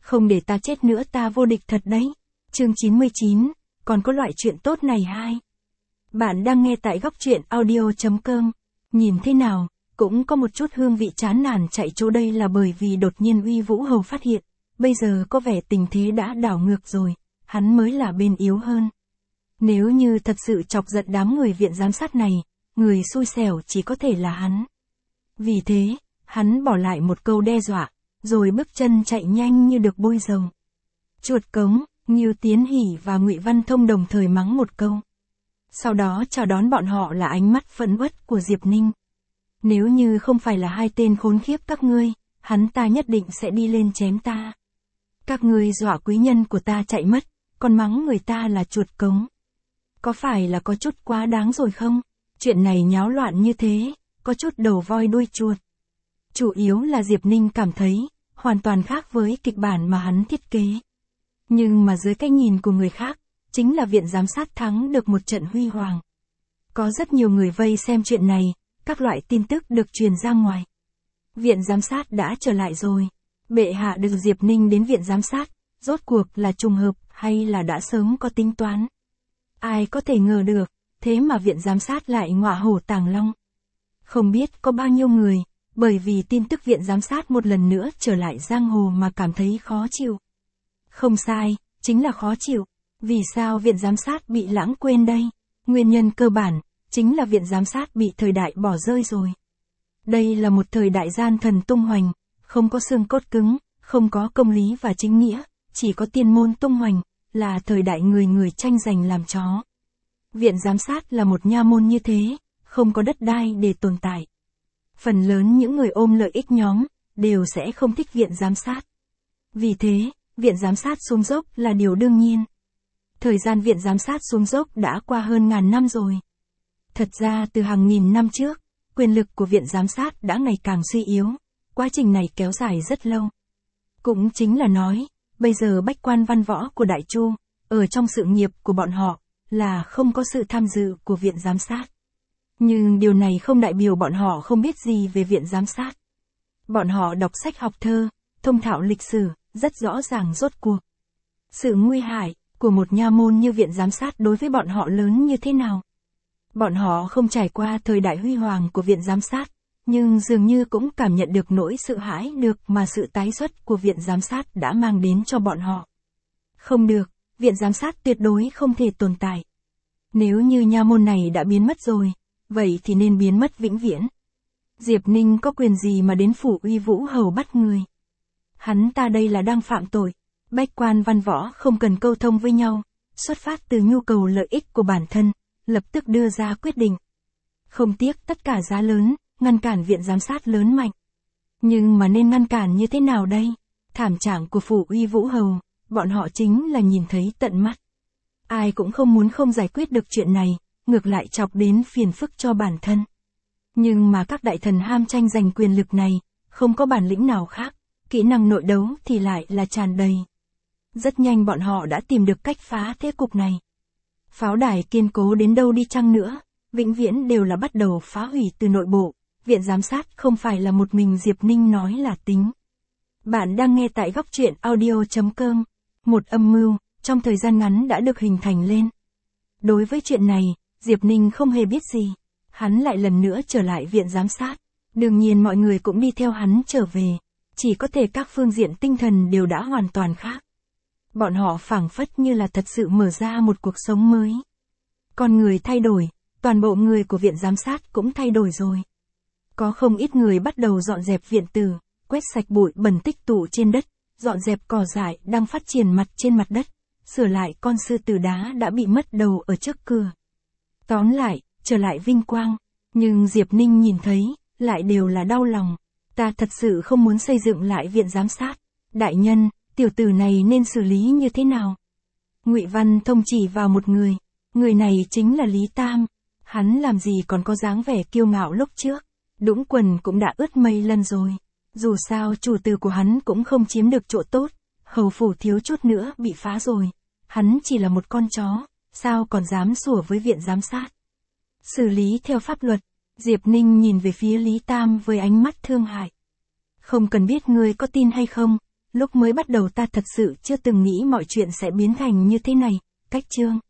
Không để ta chết nữa ta vô địch thật đấy. Chương 99, còn có loại chuyện tốt này hai. Bạn đang nghe tại góc truyện audio.com. Nhìn thế nào, cũng có một chút hương vị chán nản chạy chỗ đây là bởi vì đột nhiên Uy Vũ Hầu phát hiện, bây giờ có vẻ tình thế đã đảo ngược rồi, hắn mới là bên yếu hơn. Nếu như thật sự chọc giận đám người viện giám sát này, người xui xẻo chỉ có thể là hắn. Vì thế, hắn bỏ lại một câu đe dọa, rồi bước chân chạy nhanh như được bôi dầu. Chuột cống, Ngưu Tiến Hỷ và Ngụy Văn Thông đồng thời mắng một câu. Sau đó chào đón bọn họ là ánh mắt phẫn uất của Diệp Ninh. Nếu như không phải là hai tên khốn khiếp các ngươi, hắn ta nhất định sẽ đi lên chém ta. Các ngươi dọa quý nhân của ta chạy mất, còn mắng người ta là chuột cống. Có phải là có chút quá đáng rồi không? Chuyện này nháo loạn như thế, có chút đầu voi đuôi chuột. Chủ yếu là Diệp Ninh cảm thấy, hoàn toàn khác với kịch bản mà hắn thiết kế. Nhưng mà dưới cái nhìn của người khác, chính là viện giám sát thắng được một trận huy hoàng. Có rất nhiều người vây xem chuyện này, các loại tin tức được truyền ra ngoài. Viện giám sát đã trở lại rồi. Bệ hạ được Diệp Ninh đến viện giám sát, rốt cuộc là trùng hợp hay là đã sớm có tính toán. Ai có thể ngờ được, thế mà viện giám sát lại ngọa hổ tàng long. Không biết có bao nhiêu người, bởi vì tin tức viện giám sát một lần nữa trở lại giang hồ mà cảm thấy khó chịu. Không sai, chính là khó chịu. Vì sao viện giám sát bị lãng quên đây? Nguyên nhân cơ bản, chính là viện giám sát bị thời đại bỏ rơi rồi. Đây là một thời đại gian thần tung hoành, không có xương cốt cứng, không có công lý và chính nghĩa, chỉ có tiên môn tung hoành, là thời đại người người tranh giành làm chó. Viện giám sát là một nha môn như thế, không có đất đai để tồn tại. Phần lớn những người ôm lợi ích nhóm, đều sẽ không thích viện giám sát. Vì thế, viện giám sát xuống dốc là điều đương nhiên. Thời gian viện giám sát xuống dốc đã qua hơn ngàn năm rồi. Thật ra từ hàng nghìn năm trước, quyền lực của viện giám sát đã ngày càng suy yếu, quá trình này kéo dài rất lâu. Cũng chính là nói, bây giờ bách quan văn võ của Đại Chu, ở trong sự nghiệp của bọn họ, là không có sự tham dự của viện giám sát. Nhưng điều này không đại biểu bọn họ không biết gì về viện giám sát. Bọn họ đọc sách học thơ, thông thạo lịch sử, rất rõ ràng rốt cuộc. Sự nguy hại của một nha môn như viện giám sát đối với bọn họ lớn như thế nào. Bọn họ không trải qua thời đại huy hoàng của viện giám sát, nhưng dường như cũng cảm nhận được nỗi sợ hãi được mà sự tái xuất của viện giám sát đã mang đến cho bọn họ. Không được, viện giám sát tuyệt đối không thể tồn tại. Nếu như nha môn này đã biến mất rồi, vậy thì nên biến mất vĩnh viễn. Diệp Ninh có quyền gì mà đến phủ Uy Vũ Hầu bắt người? Hắn ta đây là đang phạm tội. Bách quan văn võ không cần câu thông với nhau, xuất phát từ nhu cầu lợi ích của bản thân, lập tức đưa ra quyết định. Không tiếc tất cả giá lớn, ngăn cản viện giám sát lớn mạnh. Nhưng mà nên ngăn cản như thế nào đây? Thảm trạng của phủ Uy Vũ Hầu, bọn họ chính là nhìn thấy tận mắt. Ai cũng không muốn không giải quyết được chuyện này, ngược lại chọc đến phiền phức cho bản thân. Nhưng mà các đại thần ham tranh giành quyền lực này, không có bản lĩnh nào khác, kỹ năng nội đấu thì lại là tràn đầy. Rất nhanh bọn họ đã tìm được cách phá thế cục này. Pháo đài kiên cố đến đâu đi chăng nữa, vĩnh viễn đều là bắt đầu phá hủy từ nội bộ, viện giám sát không phải là một mình Diệp Ninh nói là tính. Bạn đang nghe tại góc truyện audio.com, một âm mưu, trong thời gian ngắn đã được hình thành lên. Đối với chuyện này, Diệp Ninh không hề biết gì, hắn lại lần nữa trở lại viện giám sát, đương nhiên mọi người cũng đi theo hắn trở về, chỉ có thể các phương diện tinh thần đều đã hoàn toàn khác. Bọn họ phảng phất như là thật sự mở ra một cuộc sống mới. Con người thay đổi, toàn bộ người của viện giám sát cũng thay đổi rồi. Có không ít người bắt đầu dọn dẹp viện tử, quét sạch bụi bẩn tích tụ trên đất, dọn dẹp cỏ dại đang phát triển mặt trên mặt đất, sửa lại con sư tử đá đã bị mất đầu ở trước cửa. Tóm lại, trở lại vinh quang, nhưng Diệp Ninh nhìn thấy, lại đều là đau lòng. Ta thật sự không muốn xây dựng lại viện giám sát. Đại nhân, tiểu tử này nên xử lý như thế nào? Ngụy Văn Thông chỉ vào một người này chính là Lý Tam. Hắn làm gì còn có dáng vẻ kiêu ngạo lúc trước, đũng quần cũng đã ướt mây lần rồi. Dù sao chủ tử của hắn cũng không chiếm được chỗ tốt, hầu phủ thiếu chút nữa bị phá rồi. Hắn chỉ là một con chó, sao còn dám sủa với viện giám sát? Xử lý theo pháp luật. Diệp Ninh nhìn về phía Lý Tam với ánh mắt thương hại. Không cần biết ngươi có tin hay không, Lúc mới bắt đầu ta thật sự chưa từng nghĩ mọi chuyện sẽ biến thành như thế này. Cách chương